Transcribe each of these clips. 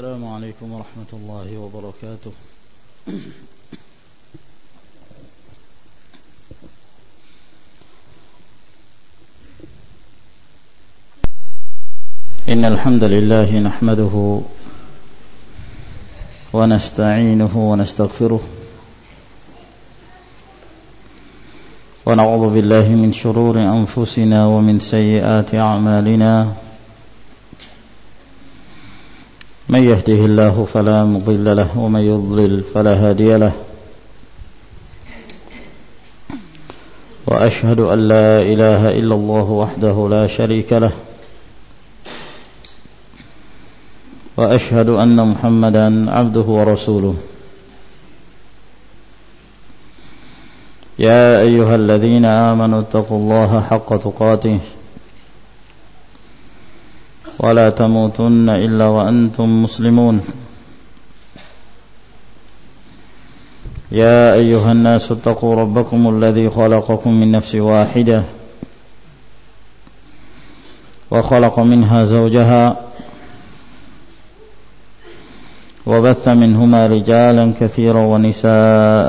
السلام عليكم ورحمة الله وبركاته. إن الحمد لله نحمده ونستعينه ونستغفره ونعوذ بالله من شرور أنفسنا ومن سيئات أعمالنا. من يهده الله فلا مضل له ومن يضلل فلا هادي له. وأشهد أن لا إله إلا الله وحده لا شريك له. وأشهد أن محمدا عبده ورسوله. يا أيها الذين آمنوا اتقوا الله حق تقاته ولا تموتن إلا وأنتم مسلمون. يا أيها الناس اتقوا ربكم الذي خلقكم من نفس واحدة وخلق منها زوجها وبث منهما رجالا كثيرا ونساء.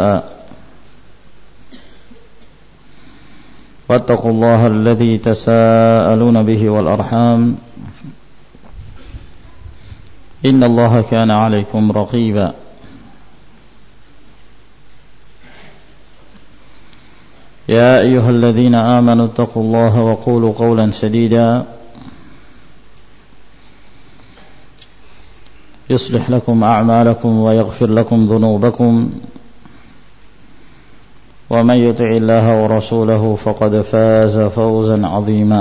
واتقوا الله الذي تساءلون به والأرحام إن الله كان عليكم رقيبا. يا أيها الذين آمنوا اتقوا الله وقولوا قولا سديدا يصلح لكم أعمالكم ويغفر لكم ذنوبكم ومن يطع الله ورسوله فقد فاز فوزا عظيما.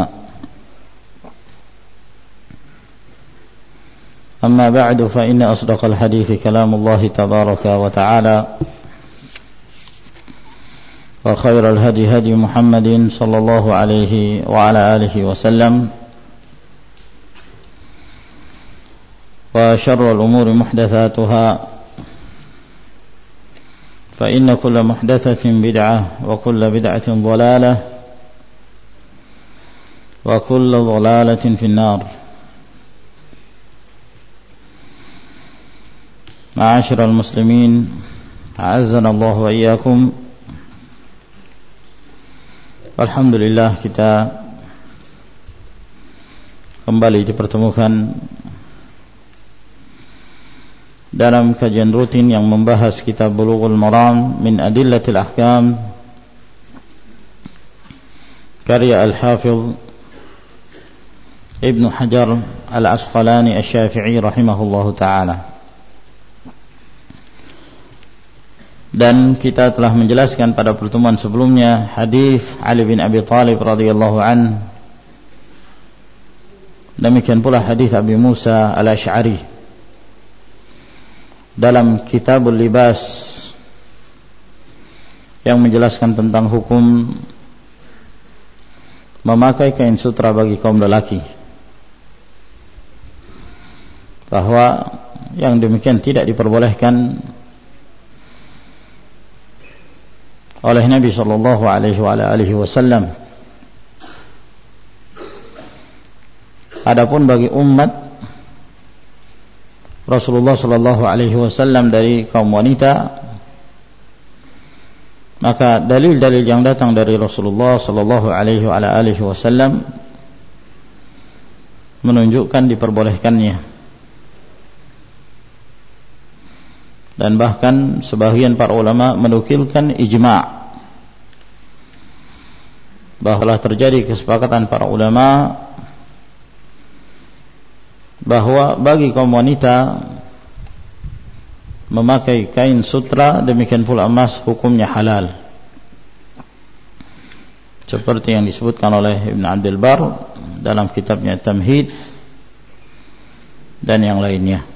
أما بعد فإن أصدق الحديث كلام الله تبارك وتعالى وخير الهدي هدي محمد صلى الله عليه وعلى آله وسلم وشر الأمور محدثاتها فإن كل محدثة بدعة وكل بدعة ضلالة وكل ضلالة في النار. معاشر المسلمين أعزنا الله وإياكم. Alhamdulillah kita kembali dipertemukan dalam kajian rutin yang membahas kitab Bulughul Maram min Adillatil Ahkam karya Al-Hafidh Ibn Hajar Al-Asqalani Asy-Syafi'i rahimahullahu ta'ala. Dan kita telah menjelaskan pada pertemuan sebelumnya hadis Ali bin Abi Thalib radhiyallahu an. Demikian pula hadis Abi Musa Al-Asy'ari dalam Kitabul Libas yang menjelaskan tentang hukum memakai kain sutra bagi kaum lelaki, bahwa yang demikian tidak diperbolehkan oleh Nabi sallallahu alaihi wasallam. Adapun bagi umat Rasulullah sallallahu alaihi wasallam dari kaum wanita, maka dalil-dalil yang datang dari Rasulullah sallallahu alaihi wasallam menunjukkan diperbolehkannya. Dan bahkan sebagian para ulama menukilkan ijma' bahwa telah terjadi kesepakatan para ulama bahwa bagi kaum wanita memakai kain sutra demikian pula emas hukumnya halal, seperti yang disebutkan oleh Ibn Abdul Bar dalam kitabnya Tamhid dan yang lainnya.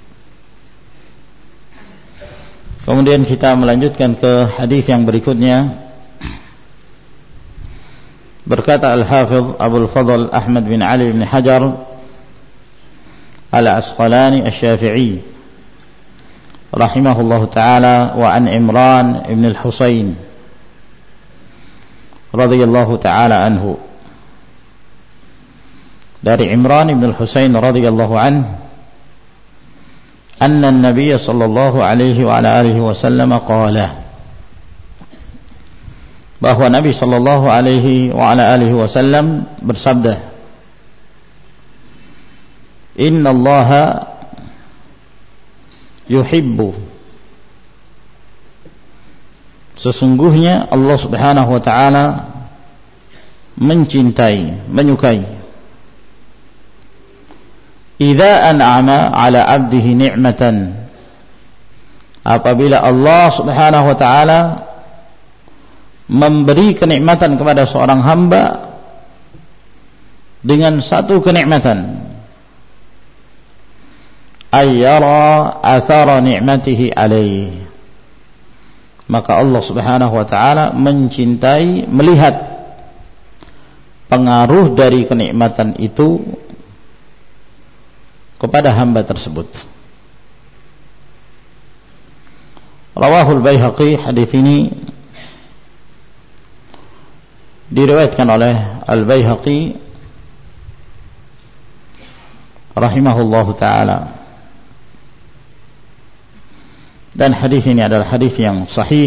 Kemudian kita melanjutkan ke hadis yang berikutnya. Berkata Al-Hafidh Abul Fadl Ahmad bin Ali bin Hajar Al-Asqalani Asy-Syafi'i rahimahullahu ta'ala, wa an Imran ibn al-Husayn radhiyallahu ta'ala anhu, dari Imran ibn al-Husayn radhiyallahu anhu anna an-nabiy sallallahu alaihi wa ala alihi wasallam qala, bahwa Nabi sallallahu alaihi wa ala alihi wasallam bersabda, innallaha yuhibbu, sesungguhnya Allah Subhanahu wa taala mencintai, menyukai, idza an'ama 'ala 'abdihi ni'matan, apabila Allah Subhanahu wa taala memberi kenikmatan kepada seorang hamba dengan satu kenikmatan, ayyara athara ni'matihi alaihi, maka Allah Subhanahu wa taala mencintai melihat pengaruh dari kenikmatan itu kepada hamba tersebut. Rawahul Baihaqi, hadis ini diriwayatkan oleh Al-Baihaqi rahimahullahu taala. Dan hadis ini adalah hadis yang sahih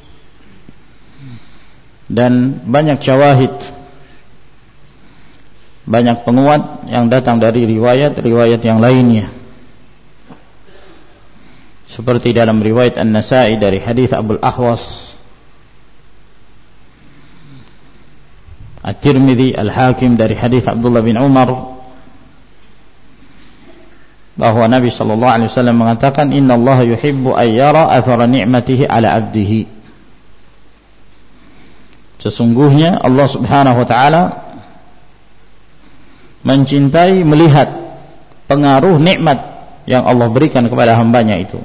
dan banyak syawahid, banyak penguat yang datang dari riwayat-riwayat yang lainnya, seperti dalam riwayat An-Nasa'i dari hadis Abul Ahwas, At-Tirmidzi, Al-Hakim dari hadis Abdullah bin Umar, bahwa Nabi sallallahu alaihi wasallam mengatakan, innallaha yuhibbu ayyara athara ni'matihi ala 'abdihi, sesungguhnya Allah Subhanahu wa taala mencintai melihat pengaruh nikmat yang Allah berikan kepada hambanya itu.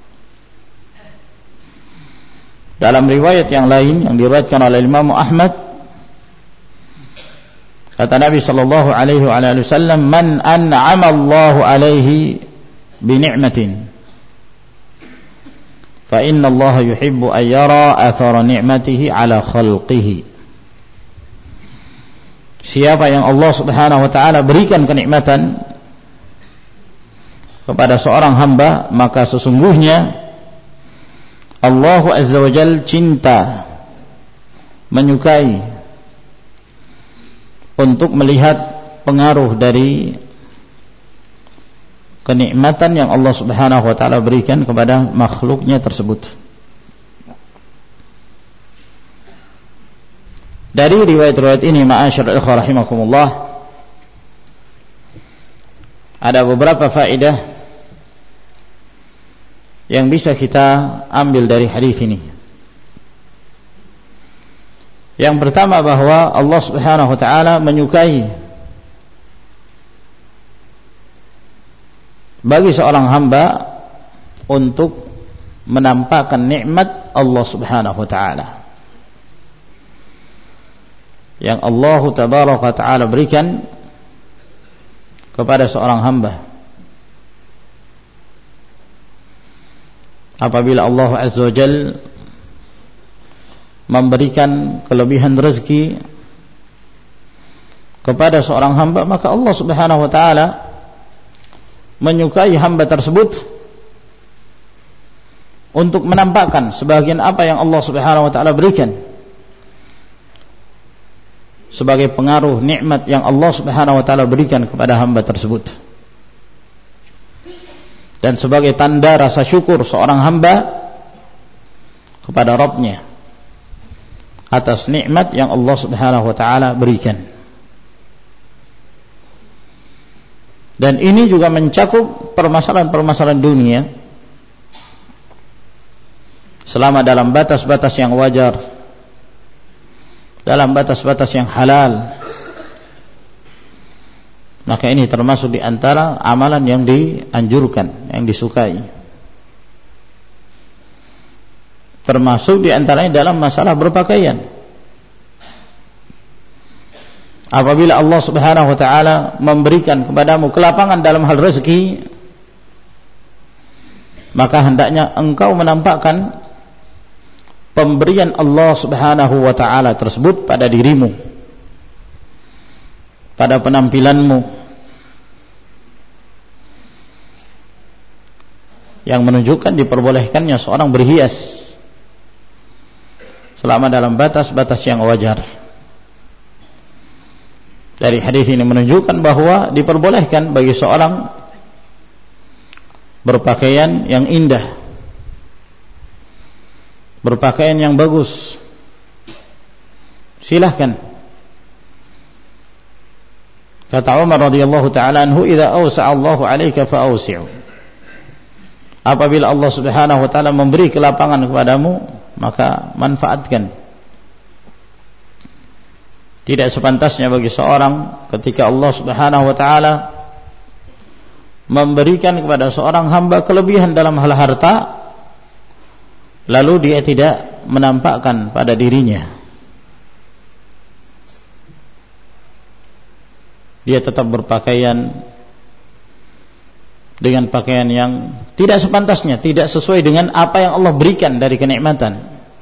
Dalam riwayat yang lain yang diriwayatkan oleh Imam Ahmad, kata Nabi sallallahu alaihi wasallam, man an'ama Allahu alaihi bi ni'matin fa inna Allah yuhibbu an yara athara ni'matihi ala khalqihi. Siapa yang Allah Subhanahu wa taala berikan kenikmatan kepada seorang hamba, maka sesungguhnya Allah Azza wa Jalla cinta, menyukai untuk melihat pengaruh dari kenikmatan yang Allah Subhanahu wa taala berikan kepada makhluknya tersebut. Dari riwayat-riwayat ini, ma'asyiral ikhwah rahimakumullah, ada beberapa faedah yang bisa kita ambil dari hadis ini. Yang pertama, bahwa Allah Subhanahu wa taala menyukai bagi seorang hamba untuk menampakkan nikmat Allah Subhanahu wa taala yang Allah tabaraka wa taala berikan kepada seorang hamba. Apabila Allah Azza wa Jalla memberikan kelebihan rezeki kepada seorang hamba, maka Allah Subhanahu wa taala menyukai hamba tersebut untuk menampakkan sebagian apa yang Allah Subhanahu wa taala berikan sebagai pengaruh nikmat yang Allah Subhanahu wa taala berikan kepada hamba tersebut, dan sebagai tanda rasa syukur seorang hamba kepada Rabb-Nya atas nikmat yang Allah Subhanahu wa taala berikan. Dan ini juga mencakup permasalahan-permasalahan dunia selama dalam batas-batas yang wajar, dalam batas-batas yang halal. Maka ini termasuk di antara amalan yang dianjurkan, yang disukai. Termasuk di antaranya dalam masalah berpakaian. Apabila Allah Subhanahu wa taala memberikan kepadamu kelapangan dalam hal rezeki, maka hendaknya engkau menampakkan pemberian Allah Subhanahu wa taala tersebut pada dirimu, pada penampilanmu. yang menunjukkan diperbolehkannya seorang berhias selama dalam batas-batas yang wajar. Dari hadis ini menunjukkan bahwa diperbolehkan bagi seorang berpakaian yang indah, berpakaian yang bagus. Silahkan. Kata Umar radhiyallahu taala anhu, "Idza awsa'a Allahu 'alaika fa'awsi'u." Apabila Allah Subhanahu wa taala memberi kelapangan kepadamu, maka manfaatkan. Tidak sepantasnya bagi seorang ketika Allah Subhanahu wa taala memberikan kepada seorang hamba kelebihan dalam hal harta, lalu dia tidak menampakkan pada dirinya. Dia tetap berpakaian dengan pakaian yang tidak sepantasnya, tidak sesuai dengan apa yang Allah berikan dari kenikmatan.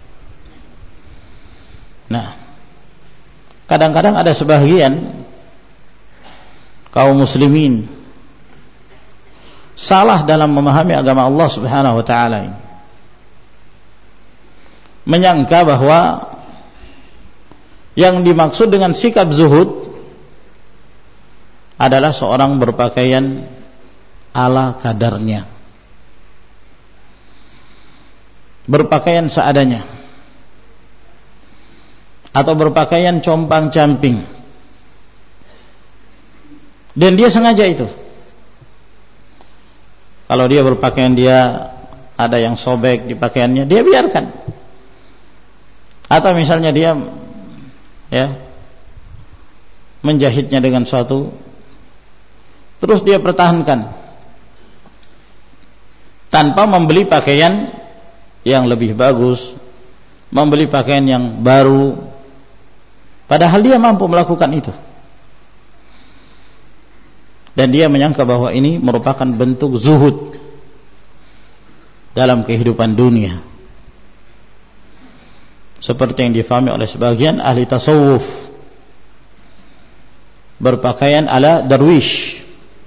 Nah, kadang-kadang ada sebagian kaum muslimin salah dalam memahami agama Allah Subhanahu wa taala ini. Menyangka bahwa yang dimaksud dengan sikap zuhud adalah seorang berpakaian ala kadarnya, berpakaian seadanya, atau berpakaian compang-camping, dan dia sengaja itu. Kalau dia berpakaian, dia ada yang sobek di pakaiannya, dia biarkan. Atau misalnya dia menjahitnya dengan suatu, terus dia pertahankan tanpa membeli pakaian yang lebih bagus, membeli pakaian yang baru, padahal dia mampu melakukan itu. Dan dia menyangka bahwa ini merupakan bentuk zuhud dalam kehidupan dunia, seperti yang difahami oleh sebagian ahli tasawuf, berpakaian ala darwish.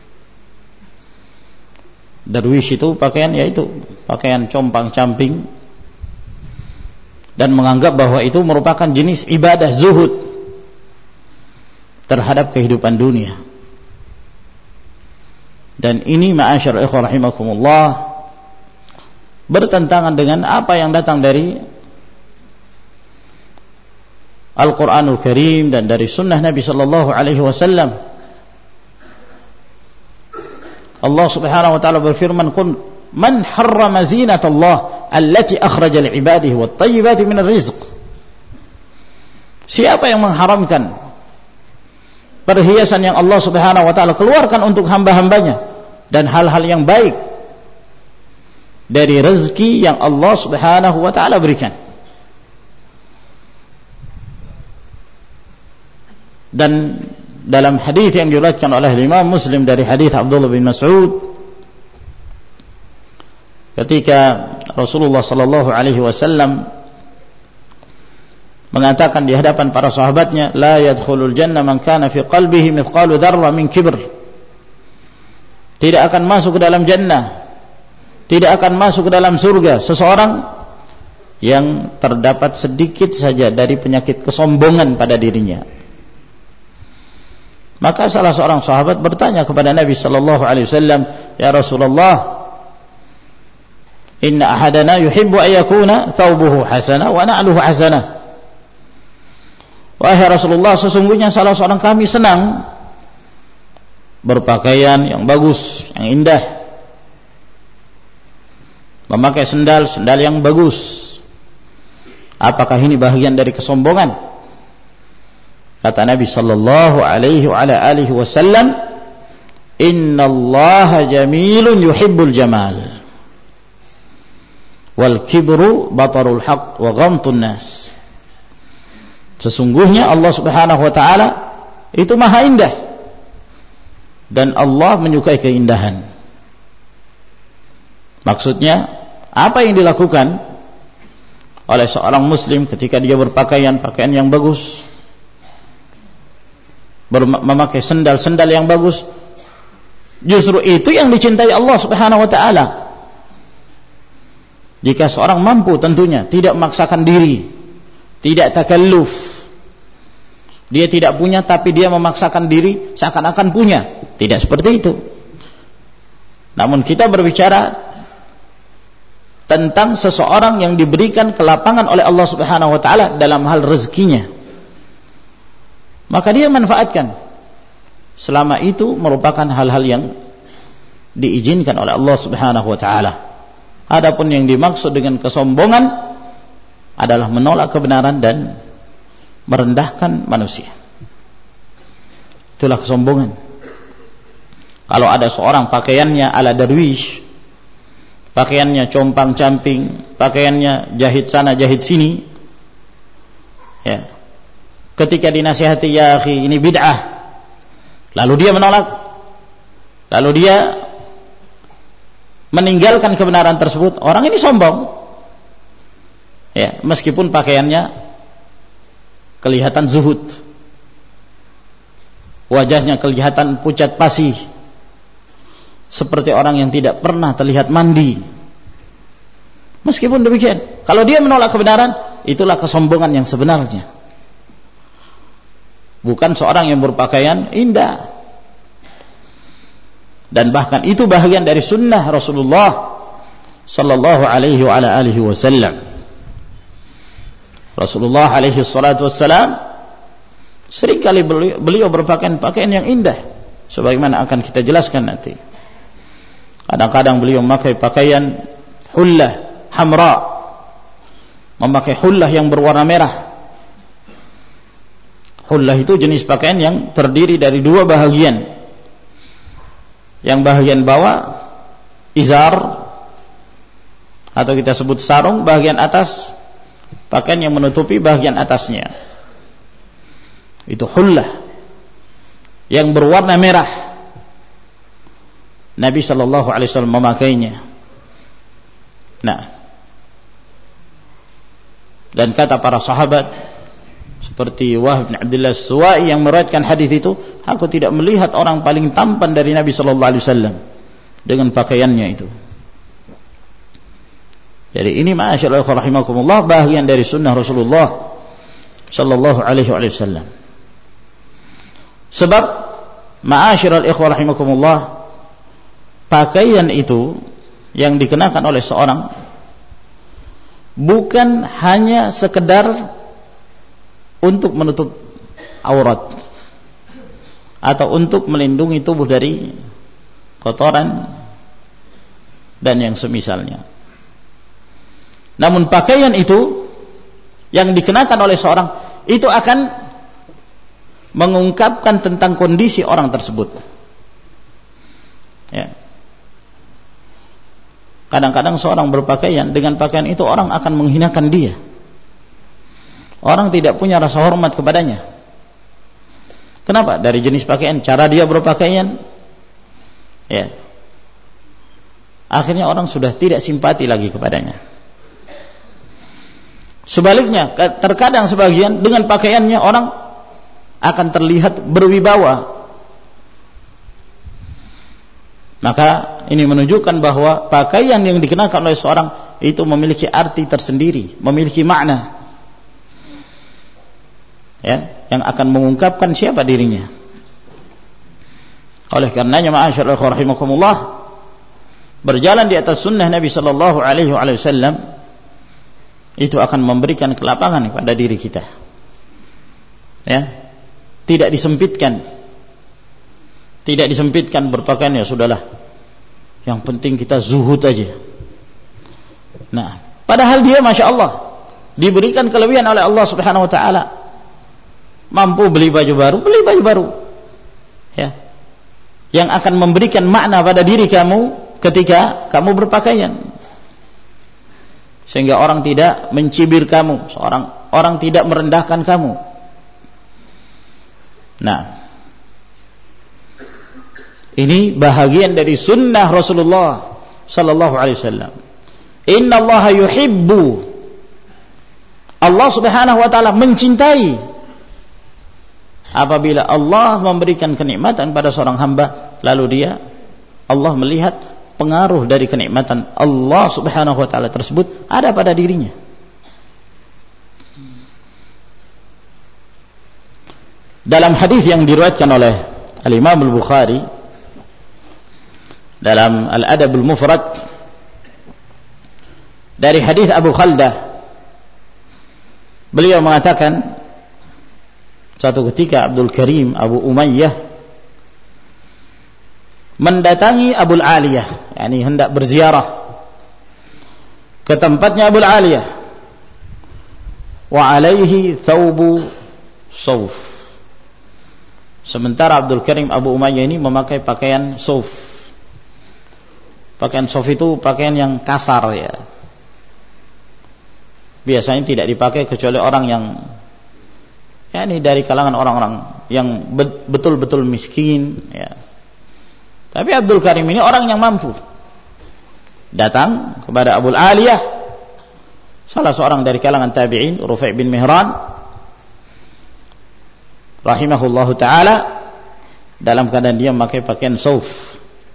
Darwish itu pakaian, yaitu pakaian compang-camping, dan menganggap bahwa itu merupakan jenis ibadah zuhud terhadap kehidupan dunia. Dan ini ma'asyar ikhwah rahimakumullah bertentangan dengan apa yang datang dari Al-Quranul Karim dan dari sunnah Nabi sallallahu alaihi wasallam. Allah Subhanahu wa taala berfirman, "Qul man harrama zinatallah allati akhraja li'ibadihi wat-thayyibati minar rizq." Siapa yang mengharamkan perhiasan yang Allah Subhanahu wa taala keluarkan untuk hamba-hambanya dan hal-hal yang baik dari rezeki yang Allah Subhanahu wa taala berikan. Dan dalam hadis yang diriwayatkan oleh Imam Muslim dari hadis Abdullah bin Mas'ud, ketika Rasulullah sallallahu alaihi wasallam mengatakan di hadapan para sahabatnya, "La yadkhulul jannah man kana fi qalbihi mithqalu dzarrah min kibr." Tidak akan masuk ke dalam jannah, tidak akan masuk ke dalam surga seseorang yang terdapat sedikit saja dari penyakit kesombongan pada dirinya. Maka salah seorang sahabat bertanya kepada Nabi sallallahu alaihi wasallam, "Ya Rasulullah, inna ahadana yuhibbu an yakuna thawbuhu hasanah wa na'luhu hasanah." Wahai Rasulullah, sesungguhnya salah seorang kami senang berpakaian yang bagus, yang indah, memakai sendal yang bagus. Apakah ini bagian dari kesombongan? Kata Nabi sallallahu alaihi wa ala alihi wasallam, "Innallaha jamilun yuhibbul jamal. Wal kibru batarul haqq wa ghamtun nas." Sesungguhnya Allah Subhanahu wa taala itu maha indah, dan Allah menyukai keindahan. Maksudnya, apa yang dilakukan oleh seorang muslim ketika dia berpakaian yang bagus, memakai sendal yang bagus, justru itu yang dicintai Allah Subhanahu wa taala. Jika seorang mampu tentunya tidak memaksakan diri, tidak takalluf, dia tidak punya tapi dia memaksakan diri seakan-akan punya, tidak seperti itu. Namun kita berbicara tentang seseorang yang diberikan kelapangan oleh Allah Subhanahu wa taala dalam hal rezekinya, maka dia manfaatkan selama itu merupakan hal-hal yang diizinkan oleh Allah Subhanahu wa taala. Adapun yang dimaksud dengan kesombongan adalah menolak kebenaran dan merendahkan manusia. Itulah kesombongan. Kalau ada seorang pakaiannya ala darwish, pakaiannya compang-camping, pakaiannya jahit sana jahit sini, ya, ketika dinasihati, ya akhi ini bid'ah, lalu dia menolak, lalu dia meninggalkan kebenaran tersebut, orang ini sombong, ya, meskipun pakaiannya kelihatan zuhud, wajahnya kelihatan pucat pasi, seperti orang yang tidak pernah terlihat mandi. Meskipun demikian, kalau dia menolak kebenaran, itulah kesombongan yang sebenarnya. Bukan seorang yang berpakaian indah. Dan bahkan itu bahagian dari sunnah Rasulullah sallallahu alaihi wa ala alihi wasallam. Rasulullah alaihi salatu wassalam seringkali beliau berpakaian pakaian yang indah, sebagaimana akan kita jelaskan nanti. Kadang-kadang beliau memakai pakaian hullah hamra, memakai hullah yang berwarna merah. Hullah itu jenis pakaian yang terdiri dari dua bahagian. Yang bahagian bawah izar atau kita sebut sarung, bahagian atas pakaian yang menutupi bahagian atasnya. Itu hullah yang berwarna merah. Nabi sallallahu alaihi wasallam memakainya. Nah, dan kata para sahabat seperti Wahb bin Abdullah As-Suwa'i yang meriwayatkan hadis itu, aku tidak melihat orang paling tampan dari Nabi sallallahu alaihi wasallam dengan pakaiannya itu. Jadi ini ma'asyiral ikhwah rahimakumullah bahagian dari sunnah Rasulullah sallallahu alaihi wasallam. Sebab ma'asyiral ikhwah rahimakumullah, pakaian itu yang dikenakan oleh seorang bukan hanya sekedar untuk menutup aurat atau untuk melindungi tubuh dari kotoran dan yang semisalnya. Namun pakaian itu yang dikenakan oleh seorang itu akan mengungkapkan tentang kondisi orang tersebut. Ya. Kadang-kadang seorang berpakaian, dengan pakaian itu orang akan menghinakan dia. Orang tidak punya rasa hormat kepadanya. Kenapa? Dari jenis pakaian, cara dia berpakaian, ya, akhirnya orang sudah tidak simpati lagi kepadanya. Sebaliknya, terkadang sebagian dengan pakaiannya orang akan terlihat berwibawa. Maka ini menunjukkan bahwa pakaian yang dikenakan oleh seorang itu memiliki arti tersendiri, memiliki makna, ya, yang akan mengungkapkan siapa dirinya. Oleh karenanya ma'asyiral ikhwah rahimakumullah, berjalan di atas sunnah Nabi sallallahu alaihi wasallam itu akan memberikan kelapangan kepada diri kita. Ya, tidak disempitkan. Tidak disempitkan berpakaian, ya sudahlah, yang penting kita zuhud aja. Nah, padahal dia Masya Allah diberikan kelebihan oleh Allah Subhanahu wa ta'ala, mampu beli baju baru, beli baju baru, ya, yang akan memberikan makna pada diri kamu ketika kamu berpakaian, sehingga orang tidak mencibir kamu, orang tidak merendahkan kamu. Nah, ini bahagian dari sunnah Rasulullah sallallahu alaihi wasallam. Innallaha yuhibbu, Allah Subhanahu wa taala mencintai apabila Allah memberikan kenikmatan pada seorang hamba, lalu Allah melihat pengaruh dari kenikmatan Allah Subhanahu wa taala tersebut ada pada dirinya. Dalam hadis yang diriwayatkan oleh Al-Imam Al-Bukhari dalam Al-Adab Al-Mufrad dari hadis Abu Khaldah, beliau mengatakan suatu ketika Abdul Karim Abu Umayyah mendatangi Abul Aliyah, yakni hendak berziarah ke tempatnya Abul Aliyah, wa alaihi thawbu sauf. Sementara Abdul Karim Abu Umayyah ini memakai pakaian sauf. Pakaian sauf itu pakaian yang kasar ya. Biasanya tidak dipakai kecuali orang yang yakni dari kalangan orang-orang yang betul-betul miskin ya. Tapi Abdul Karim ini orang yang mampu. Datang kepada Abul Aliyah, salah seorang dari kalangan tabi'in, Rufai' bin Mihran rahimahullahu ta'ala, dalam keadaan dia memakai pakaian sauf.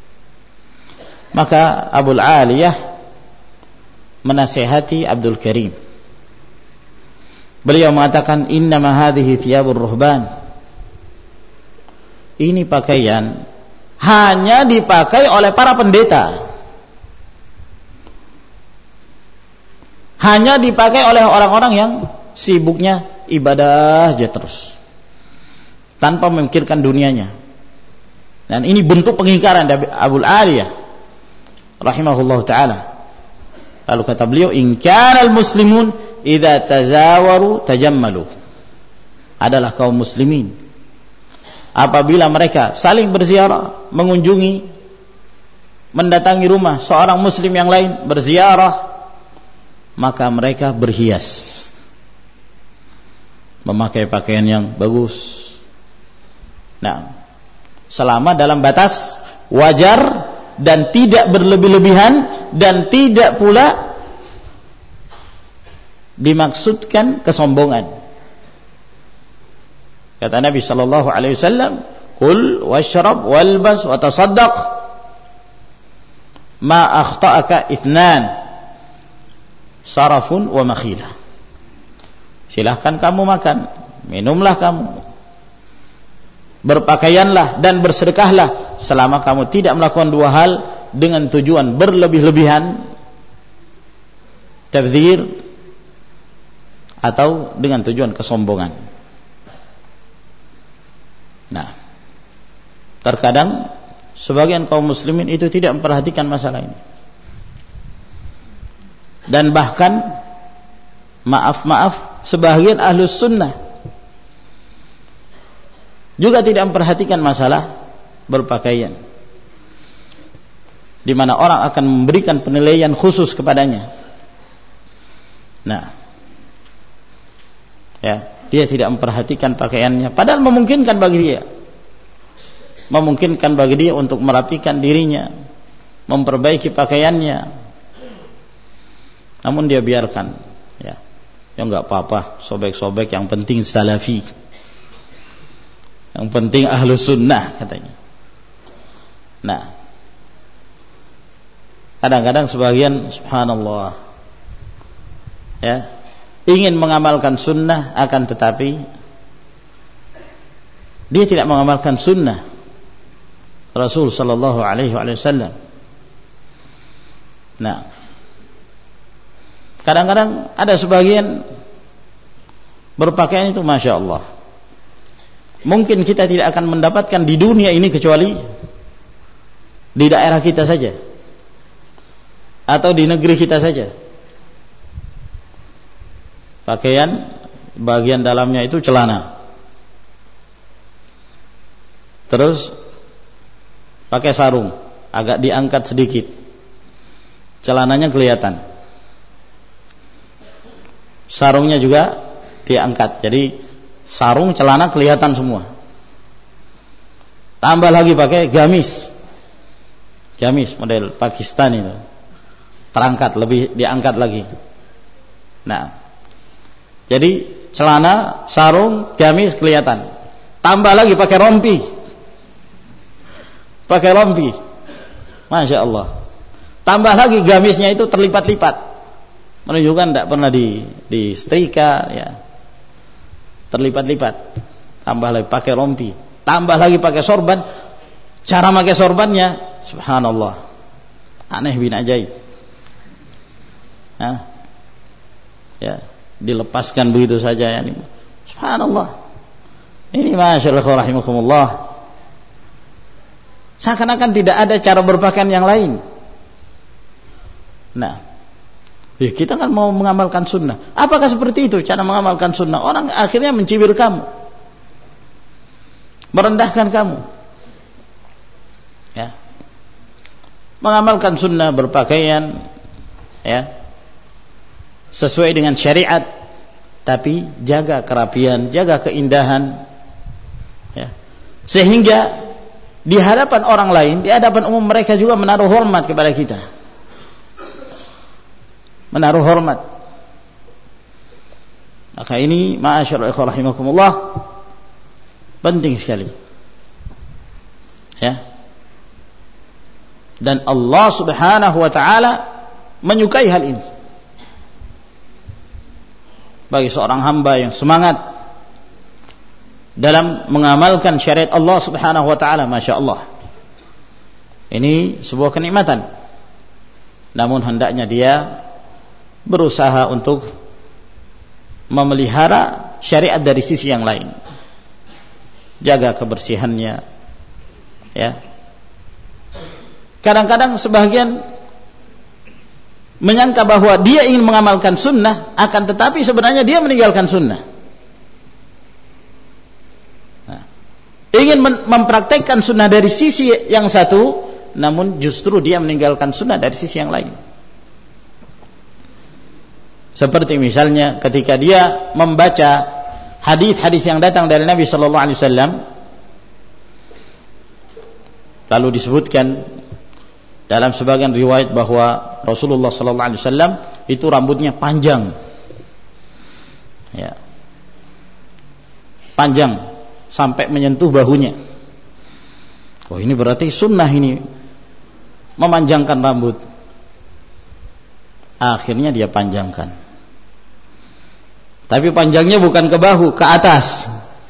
Maka Abul Aliyah menasihati Abdul Karim. Beliau mengatakan, innama hadhihi thiyabur ruhban. Ini pakaian hanya dipakai oleh para pendeta, hanya dipakai oleh orang-orang yang sibuknya ibadah aja terus, tanpa memikirkan dunianya. Dan ini bentuk pengingkaran dari Abul Aliyah rahimahullah ta'ala. Lalu kata beliau, in kana al-muslimun idza tazawaru tajammalu. Adalah kaum muslimin apabila mereka saling berziarah, mengunjungi, mendatangi rumah seorang muslim yang lain, berziarah, maka mereka berhias, memakai pakaian yang bagus. Nah, selama dalam batas wajar dan tidak berlebih-lebihan dan tidak pula dimaksudkan kesombongan. Kata Nabi sallallahu alaihi wasallam, "Kul washrab walbas wa tasaddaq ma akhta'aka ithnan, sarafun wa makhilah." Silahkan kamu makan, minumlah kamu, berpakaianlah dan bersedekahlah selama kamu tidak melakukan dua hal dengan tujuan berlebih-lebihan, tabdzir, atau dengan tujuan kesombongan. Nah, terkadang sebagian kaum muslimin itu tidak memperhatikan masalah ini, dan bahkan maaf sebagian ahlus sunnah juga tidak memperhatikan masalah berpakaian, di mana orang akan memberikan penilaian khusus kepadanya. Nah, ya, dia tidak memperhatikan pakaiannya, padahal memungkinkan bagi dia untuk merapikan dirinya, memperbaiki pakaiannya, namun dia biarkan, ya enggak apa-apa, sobek-sobek, yang penting salafi, yang penting ahlu sunnah, katanya. Nah, kadang-kadang sebagian, subhanallah, ya, ingin mengamalkan sunnah, akan tetapi dia tidak mengamalkan sunnah Rasul sallallahu alaihi wasallam. Nah, kadang-kadang ada sebagian berpakaian itu masya Allah, mungkin kita tidak akan mendapatkan di dunia ini kecuali di daerah kita saja atau di negeri kita saja. Pakaian bagian dalamnya itu celana, terus pakai sarung agak diangkat sedikit, celananya kelihatan, sarungnya juga diangkat, jadi sarung celana kelihatan semua. Tambah lagi pakai gamis model Pakistan itu, terangkat, lebih diangkat lagi. Nah, jadi celana, sarung, gamis kelihatan. Tambah lagi pakai rompi, masya Allah. Tambah lagi gamisnya itu terlipat-lipat, menunjukkan tidak pernah di setrika, ya. Terlipat-lipat. Tambah lagi pakai rompi, tambah lagi pakai sorban. Cara pakai sorbannya, subhanallah, aneh bin ajaib. Ya, dilepaskan begitu saja, ya. Subhanallah. Ini masyaallah rahimakumullah. Seakan-akan tidak ada cara berpakaian yang lain. Nah, kita kan mau mengamalkan sunnah. Apakah seperti itu cara mengamalkan sunnah? Orang akhirnya mencibir kamu, merendahkan kamu. Ya. Mengamalkan sunnah, berpakaian, ya, sesuai dengan syariat, tapi jaga kerapian, jaga keindahan, ya. Sehingga di hadapan orang lain, di hadapan umum, mereka juga menaruh hormat kepada kita. Menaruh hormat. Maka ini ma'asyarul ikhwah rahimakumullah, penting sekali, ya. Dan Allah subhanahu wa ta'ala menyukai hal ini. Bagi seorang hamba yang semangat dalam mengamalkan syariat Allah subhanahu wa ta'ala, Masya Allah, ini sebuah kenikmatan. Namun hendaknya dia berusaha untuk memelihara syariat dari sisi yang lain. Jaga kebersihannya, ya. Kadang-kadang sebagian menyangka bahwa dia ingin mengamalkan sunnah, akan tetapi sebenarnya dia meninggalkan sunnah. Ingin mempraktekkan sunnah dari sisi yang satu, namun justru dia meninggalkan sunnah dari sisi yang lain. Seperti misalnya ketika dia membaca hadis-hadis yang datang dari Nabi sallallahu alaihi wasallam, lalu disebutkan dalam sebagian riwayat bahwa Rasulullah sallallahu alaihi wasallam itu rambutnya panjang, ya, panjang sampai menyentuh bahunya. Oh, ini berarti sunnah ini, memanjangkan rambut. Akhirnya dia panjangkan, tapi panjangnya bukan ke bahu, ke atas.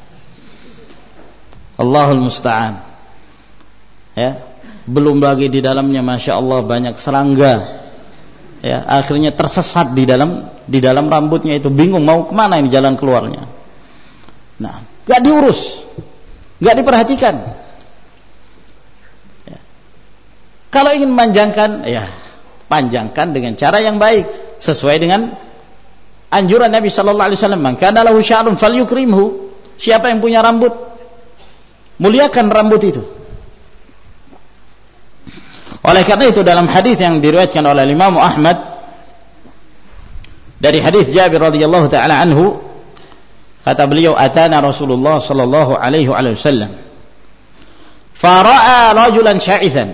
Allahul musta'an. Ya, belum lagi di dalamnya Masya Allah banyak serangga. Ya, akhirnya tersesat di dalam rambutnya itu, bingung mau kemana ini jalan keluarnya. Nah, gak diurus, gak diperhatikan. Ya. Kalau ingin memanjangkan, ya panjangkan dengan cara yang baik, sesuai dengan anjuran Nabi sallallahu alaihi wasallam, "Man kana lahu sya'run falyukrimhu." Siapa yang punya rambut, muliakan rambut itu. Oleh karena itu dalam hadis yang diriwayatkan oleh Imam Ahmad dari hadis Jabir radhiyallahu taala anhu, kata beliau, "Atana Rasulullah sallallahu alaihi wasallam fara'a rajulan sya'ithan."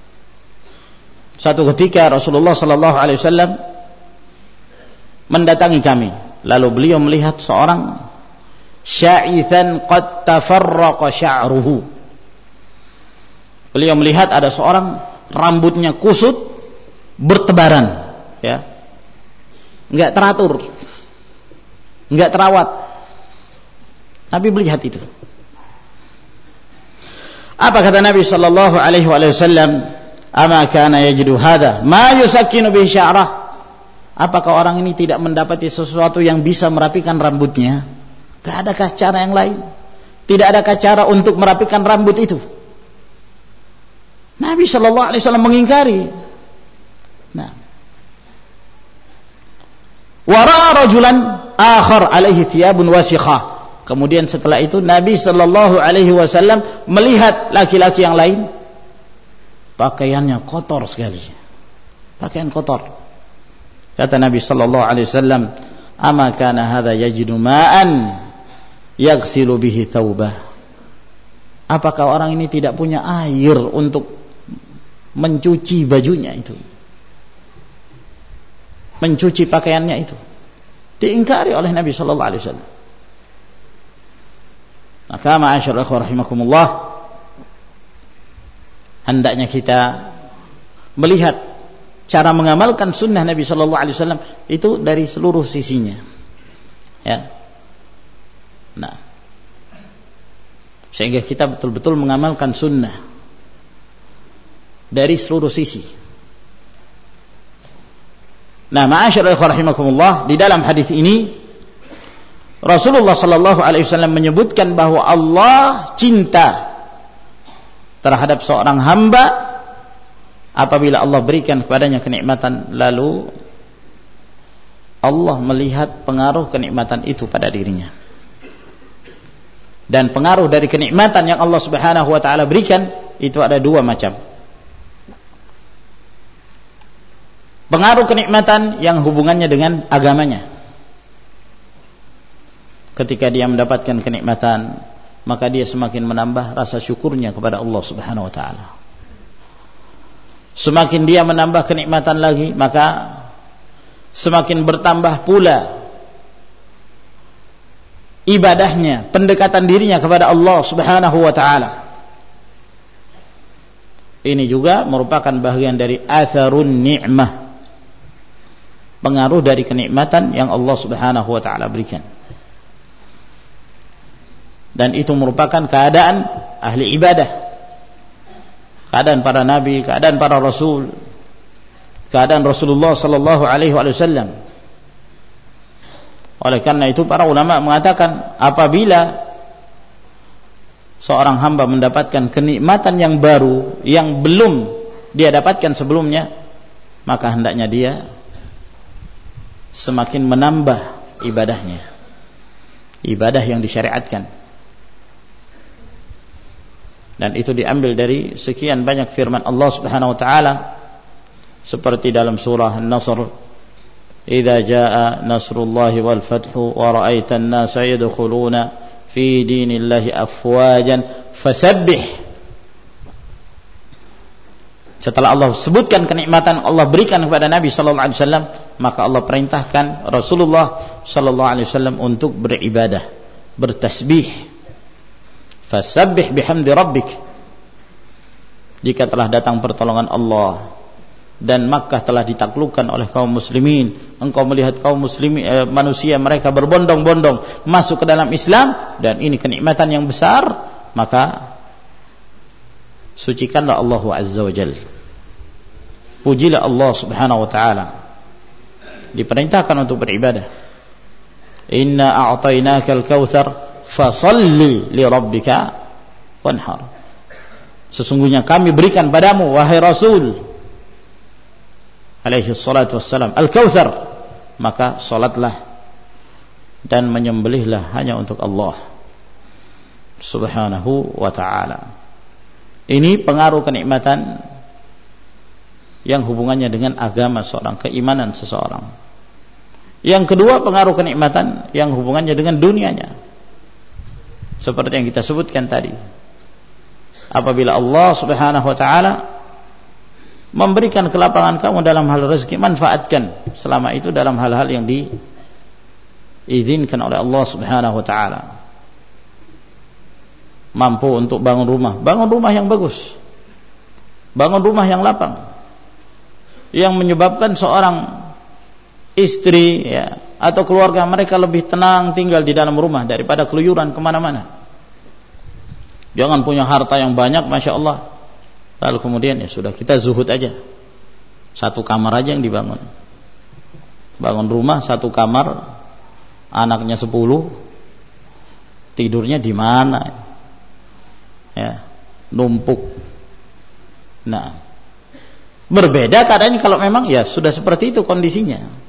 Suatu ketika Rasulullah sallallahu alaihi wasallam mendatangi kami, lalu beliau melihat seorang sya'ithan qad tafarraqa sya'ruhu. Beliau melihat ada seorang rambutnya kusut, bertebaran, ya, enggak teratur, enggak terawat. Nabi melihat itu. Apa kata Nabi sallallahu alaihi wasallam? "Ama kana yajidu hadha ma yusakkinu bihi sya'rah." Apakah orang ini tidak mendapati sesuatu yang bisa merapikan rambutnya? Tidak adakah cara yang lain? Tidak adakah cara untuk merapikan rambut itu? Nabi sallallahu alaihi wasallam mengingkari. Nah, wa ra'a rajulan akhar alaihi thiyabun wasikhah. Kemudian setelah itu Nabi sallallahu alaihi wasallam melihat laki-laki yang lain, pakaiannya kotor sekali, pakaian kotor. Kata Nabi sallallahu alaihi wasallam, "Ama kana hadza yajidu ma'an yaghsilu bihi thawbah." Apakah orang ini tidak punya air untuk mencuci bajunya itu, mencuci pakaiannya itu? Diingkari oleh Nabi sallallahu alaihi wasallam. Maka ma'asyarul ikhwah rahimakumullah, hendaknya kita melihat cara mengamalkan sunnah Nabi Shallallahu Alaihi Wasallam itu dari seluruh sisinya. Ya. Nah, sehingga kita betul-betul mengamalkan sunnah dari seluruh sisi. Nah, ma'asyiral ikhwan rahimakumullah, di dalam hadis ini Rasulullah Shallallahu Alaihi Wasallam menyebutkan bahwa Allah cinta terhadap seorang hamba apabila Allah berikan kepadanya kenikmatan, lalu Allah melihat pengaruh kenikmatan itu pada dirinya. Dan pengaruh dari kenikmatan yang Allah Subhanahu wa taala berikan itu ada dua macam. Pengaruh kenikmatan yang hubungannya dengan agamanya. Ketika dia mendapatkan kenikmatan, maka dia semakin menambah rasa syukurnya kepada Allah Subhanahu wa taala. Semakin dia menambah kenikmatan lagi, maka semakin bertambah pula ibadahnya, pendekatan dirinya kepada Allah Subhanahu wa taala. Ini juga merupakan bagian dari atharun ni'mah, pengaruh dari kenikmatan yang Allah Subhanahu wa taala berikan. Dan itu merupakan keadaan ahli ibadah, keadaan para nabi, keadaan para rasul, keadaan Rasulullah sallallahu alaihi wasallam. Oleh karena itu para ulama mengatakan apabila seorang hamba mendapatkan kenikmatan yang baru yang belum dia dapatkan sebelumnya, maka hendaknya dia semakin menambah ibadahnya, ibadah yang disyariatkan. Dan itu diambil dari sekian banyak firman Allah Subhanahu wa taala seperti dalam surah An-Nasr, "Idza jaa nasrullahi wal fathu wa ra'aitan nasa yadkhuluna fi dinillahi afwajan fasabbih." Setelah Allah sebutkan kenikmatan Allah berikan kepada Nabi sallallahu alaihi wasallam, maka Allah perintahkan Rasulullah sallallahu alaihi wasallam untuk beribadah, bertasbih. Fasabbih bihamdi rabbik. Jika telah datang pertolongan Allah dan Makkah telah ditaklukkan oleh kaum muslimin, engkau melihat kaum muslimin, manusia mereka berbondong-bondong masuk ke dalam Islam, dan ini kenikmatan yang besar, maka sucikanlah Allah Azza wa Jalla, pujilah Allah Subhanahu wa taala. Diperintahkan untuk beribadah. Inna a'tainakal kautsar fasalli li rabbika wanhar. Sesungguhnya kami berikan padamu wahai Rasul alaihi salatu wassalam al-kautsar, maka salatlah dan menyembelihlah hanya untuk Allah Subhanahu wa ta'ala. Ini pengaruh kenikmatan yang hubungannya dengan agama seorang, keimanan seseorang. Yang kedua, pengaruh kenikmatan yang hubungannya dengan dunianya, seperti yang kita sebutkan tadi. Apabila Allah Subhanahu wa ta'ala memberikan kelapangan kamu dalam hal rezeki, manfaatkan selama itu dalam hal-hal yang diizinkan oleh Allah Subhanahu wa ta'ala. Mampu untuk bangun rumah yang bagus, bangun rumah yang lapang, yang menyebabkan seorang istri ya, atau keluarga mereka lebih tenang tinggal di dalam rumah daripada keluyuran kemana-mana. Jangan punya harta yang banyak, Masya Allah, lalu kemudian ya sudah, kita zuhud aja, satu kamar aja yang dibangun. Bangun rumah satu kamar, anaknya 10, tidurnya di mana ya, numpuk. Nah, berbeda keadaannya kalau memang ya sudah seperti itu kondisinya.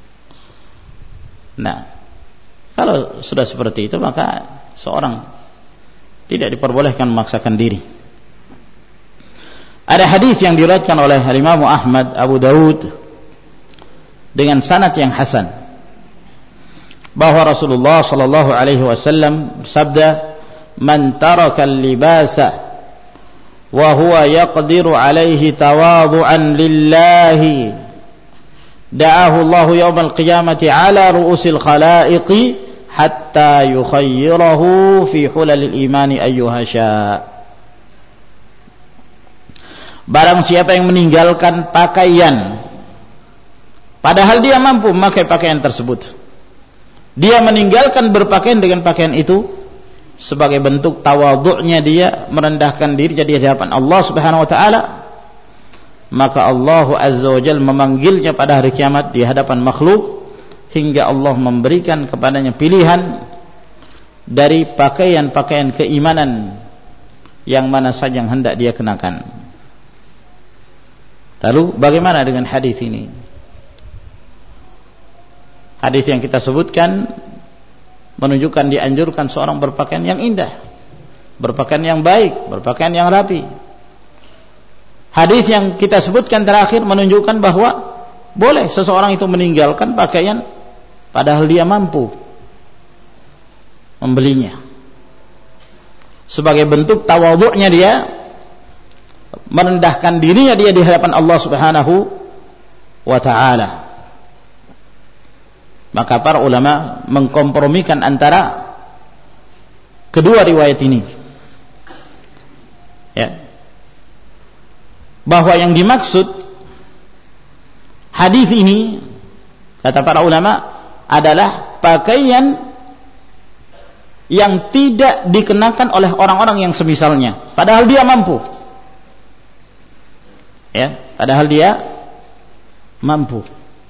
Nah, kalau sudah seperti itu, maka seorang tidak diperbolehkan memaksakan diri. Ada hadis yang diriwayatkan oleh Imam Ahmad, Abu Daud dengan sanad yang hasan, bahwa Rasulullah sallallahu alaihi wasallam bersabda, "Man taraka al-libasa wa huwa yaqdiru alaihi tawadhu'an lillahi da'ahu Allah yawmal qiyamati ala ru'usil khalaiqi hatta yukhayyirahu fi hulalil imani ayyuha sya'." Barang siapa yang meninggalkan pakaian padahal dia mampu memakai pakaian tersebut. Dia meninggalkan berpakaian dengan pakaian itu sebagai bentuk tawadhu'nya dia, merendahkan diri di hadapan Allah Subhanahu wa taala. Maka Allah Azza wa Jalla memanggilnya pada hari kiamat di hadapan makhluk, hingga Allah memberikan kepadanya pilihan dari pakaian-pakaian keimanan yang mana saja yang hendak dia kenakan. Lalu bagaimana dengan hadis ini? Hadis yang kita sebutkan menunjukkan dianjurkan seorang berpakaian yang indah, berpakaian yang baik, berpakaian yang rapi. Hadis yang kita sebutkan terakhir menunjukkan bahwa boleh seseorang itu meninggalkan pakaian padahal dia mampu membelinya, sebagai bentuk tawadhu'nya dia, merendahkan dirinya dia di hadapan Allah Subhanahu wa taala. Maka para ulama mengkompromikan antara kedua riwayat ini, ya, bahwa yang dimaksud hadis ini, kata para ulama, adalah pakaian yang tidak dikenakan oleh orang-orang yang semisalnya, padahal dia mampu, ya, padahal dia mampu.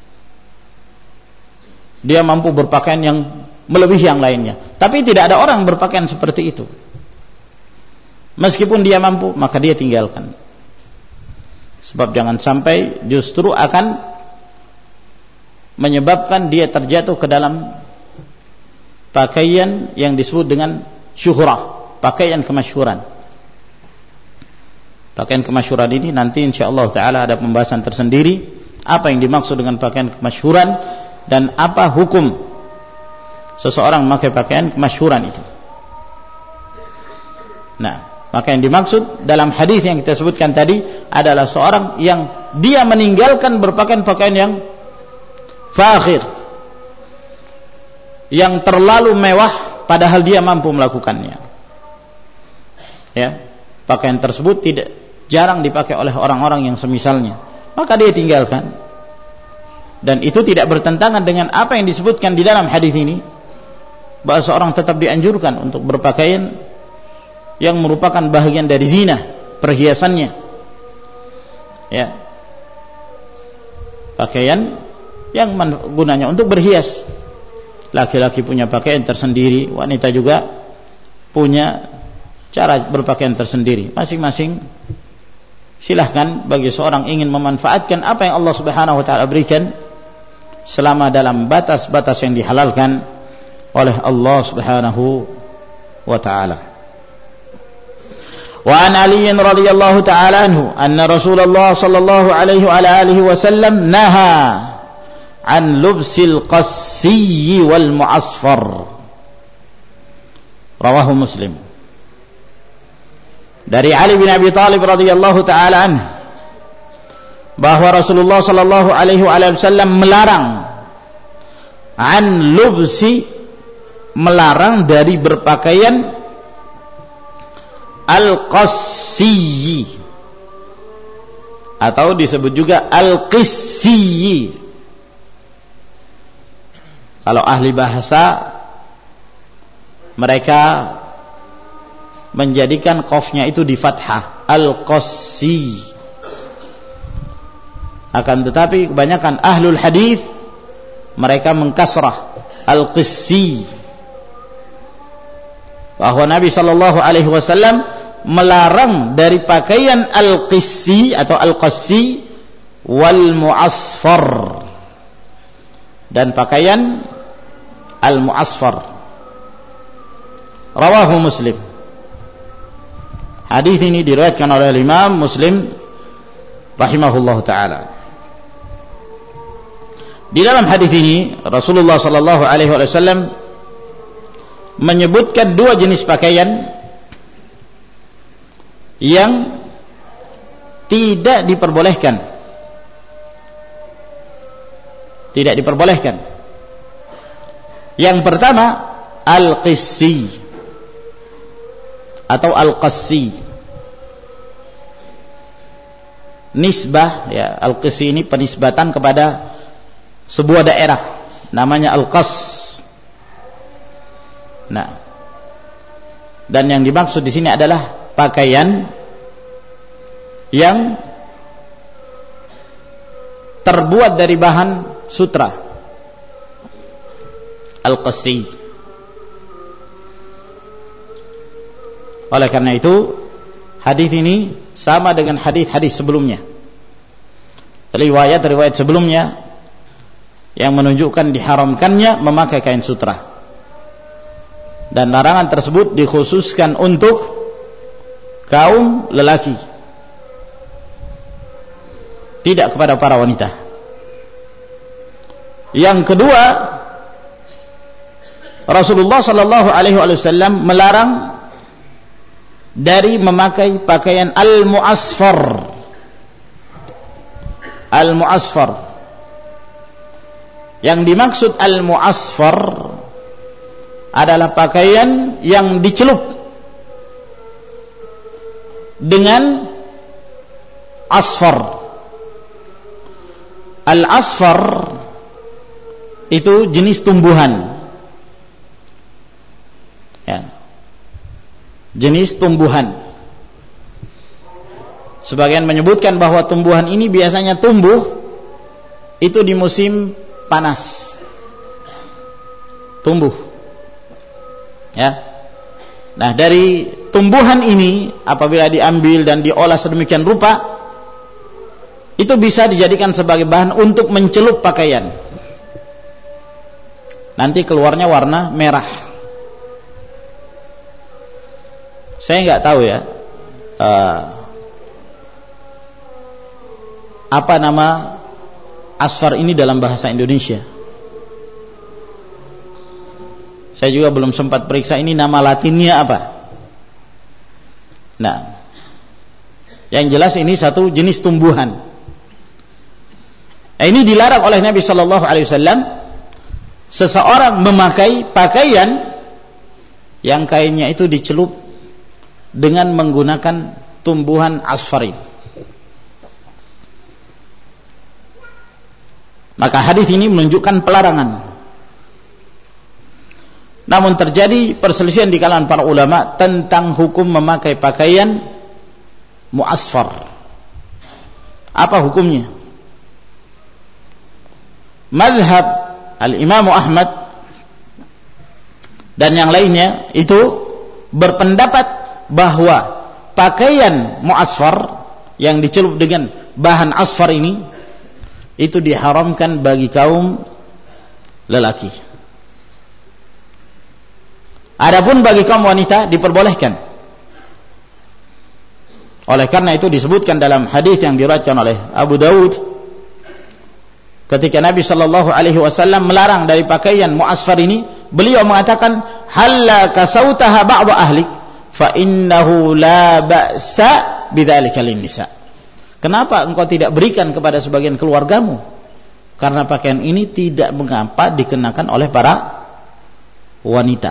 Dia mampu berpakaian yang melebihi yang lainnya, tapi tidak ada orang berpakaian seperti itu. Meskipun dia mampu, maka dia tinggalkan. Sebab jangan sampai justru akan menyebabkan dia terjatuh ke dalam pakaian yang disebut dengan syuhrah, pakaian kemasyhuran. Pakaian kemasyhuran ini nanti insyaallah taala ada pembahasan tersendiri, apa yang dimaksud dengan pakaian kemasyhuran dan apa hukum seseorang memakai pakaian kemasyhuran itu. Nah, maka yang dimaksud dalam hadis yang kita sebutkan tadi adalah seorang yang dia meninggalkan berpakaian-pakaian yang fakhir, yang terlalu mewah padahal dia mampu melakukannya. Ya, pakaian tersebut jarang dipakai oleh orang-orang yang semisalnya, maka dia tinggalkan. Dan itu tidak bertentangan dengan apa yang disebutkan di dalam hadis ini, bahwa seorang tetap dianjurkan untuk berpakaian yang merupakan bahagian dari zina, perhiasannya, ya, pakaian yang gunanya untuk berhias. Laki-laki punya pakaian tersendiri, wanita juga punya cara berpakaian tersendiri. Masing-masing silahkan bagi seorang ingin memanfaatkan apa yang Allah Subhanahu wa taala berikan, selama dalam batas-batas yang dihalalkan oleh Allah Subhanahu wa taala. Wa an Ali radhiyallahu taala anhu anna Rasulullah sallallahu alaihi wa alihi wasallam naha an lubsil qassi wal mu'asfar. Rawahu Muslim. Dari Ali bin Abi Thalib radhiyallahu taala anhu bahwa Rasulullah sallallahu alaihi wasallam melarang an lubsi, melarang dari berpakaian al-qassi atau disebut juga al-qissi. Kalau ahli bahasa mereka menjadikan qafnya itu di fathah, al-qassi. Akan tetapi kebanyakan ahlul hadis mereka mengkasrah al-qissi, bahwa Nabi sallallahu alaihi wasallam melarang dari pakaian al-qissi atau al-qassi wal mu'asfar, dan pakaian al-mu'asfar. Rawahu Muslim. Hadis ini diriwayatkan oleh Imam Muslim rahimahullah taala. Di dalam hadis ini Rasulullah sallallahu alaihi wasallam menyebutkan dua jenis pakaian yang tidak diperbolehkan. Tidak diperbolehkan. Yang pertama al-qissi atau al-qassi. Nisbah, ya, al-qissi ini penisbatan kepada sebuah daerah namanya Al-Qas. Nah, dan yang dimaksud di sini adalah pakaian yang terbuat dari bahan sutra, Al-Qassi. Oleh karena itu, hadis ini sama dengan hadis-hadis sebelumnya, riwayat-riwayat sebelumnya yang menunjukkan diharamkannya memakai kain sutra. Dan larangan tersebut dikhususkan untuk kaum lelaki, tidak kepada para wanita. Yang kedua, Rasulullah sallallahu alaihi wasallam melarang dari memakai pakaian al-mu'asfar. Al-mu'asfar, yang dimaksud al-mu'asfar adalah pakaian yang dicelup dengan asfar. Al-asfar itu jenis tumbuhan, ya, jenis tumbuhan. Sebagian menyebutkan bahwa tumbuhan ini biasanya tumbuh itu di musim panas, tumbuh, ya. Nah, dari tumbuhan ini apabila diambil dan diolah sedemikian rupa, itu bisa dijadikan sebagai bahan untuk mencelup pakaian. Nanti keluarnya warna merah. Saya nggak tahu ya apa nama asfar ini dalam bahasa Indonesia. Saya juga belum sempat periksa ini nama latinnya apa. Nah, yang jelas ini satu jenis tumbuhan. Ini dilarang oleh Nabi sallallahu alaihi wasallam seseorang memakai pakaian yang kainnya itu dicelup dengan menggunakan tumbuhan asfar ini. Maka hadis ini menunjukkan pelarangan. Namun terjadi perselisihan di kalangan para ulama tentang hukum memakai pakaian mu'asfar. Apa hukumnya? Mazhab Al-Imam Ahmad dan yang lainnya itu berpendapat bahwa pakaian mu'asfar yang dicelup dengan bahan asfar ini itu diharamkan bagi kaum lelaki. Adapun bagi kaum wanita diperbolehkan. Oleh karena itu disebutkan dalam hadis yang diriwayatkan oleh Abu Dawud, ketika Nabi sallallahu alaihi wasallam melarang dari pakaian mu'asfar ini, beliau mengatakan, "Halla kasautaha ba'd ahlik fa innahu la ba'sa bidzalika lin-nisa." Kenapa engkau tidak berikan kepada sebagian keluargamu? Karena pakaian ini tidak mengapa dikenakan oleh para wanita.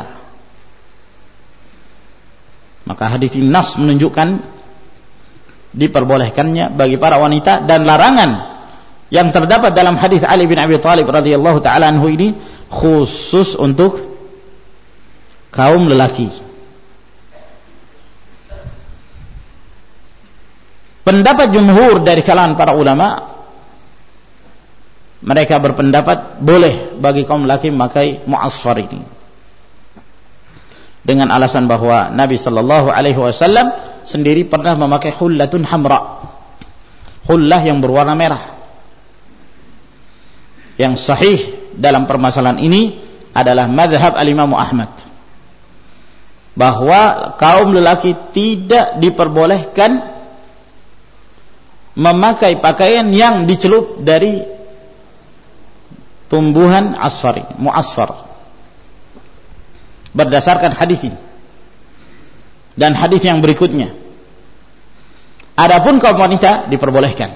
Maka hadis ini nas menunjukkan diperbolehkannya bagi para wanita, dan larangan yang terdapat dalam hadis Ali bin Abi Thalib radhiyallahu taala anhu ini khusus untuk kaum lelaki. Pendapat jumhur dari kalangan para ulama, mereka berpendapat boleh bagi kaum lelaki memakai mu'asfar ini, dengan alasan bahwa Nabi sallallahu alaihi wasallam sendiri pernah memakai hullatun hamra, hullah yang berwarna merah. Yang sahih dalam permasalahan ini adalah mazhab al-Imam Ahmad, bahwa kaum lelaki tidak diperbolehkan memakai pakaian yang dicelup dari tumbuhan asfar, mu'asfar, berdasarkan hadis ini dan hadis yang berikutnya. Adapun kaum wanita diperbolehkan.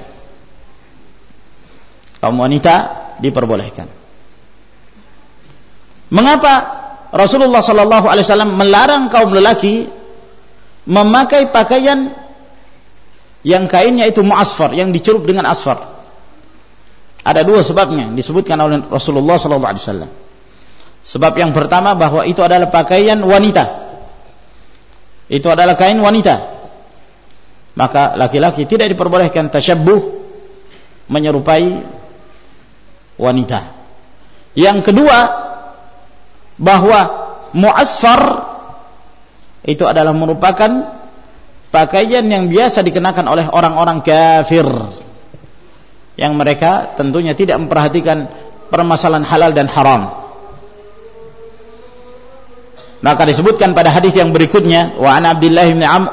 Kaum wanita diperbolehkan. Mengapa Rasulullah sallallahu alaihi wasallam melarang kaum lelaki memakai pakaian yang kainnya itu mu'asfar, yang dicelup dengan asfar? Ada dua sebabnya disebutkan oleh Rasulullah sallallahu alaihi wasallam. Sebab yang pertama bahwa itu adalah pakaian wanita. Itu adalah kain wanita. Maka laki-laki tidak diperbolehkan tasyabbuh menyerupai wanita. Yang kedua, bahwa mu'asfar itu adalah merupakan pakaian yang biasa dikenakan oleh orang-orang kafir, yang mereka tentunya tidak memperhatikan permasalahan halal dan haram. Maka disebutkan pada hadis yang berikutnya, wa an Abdullah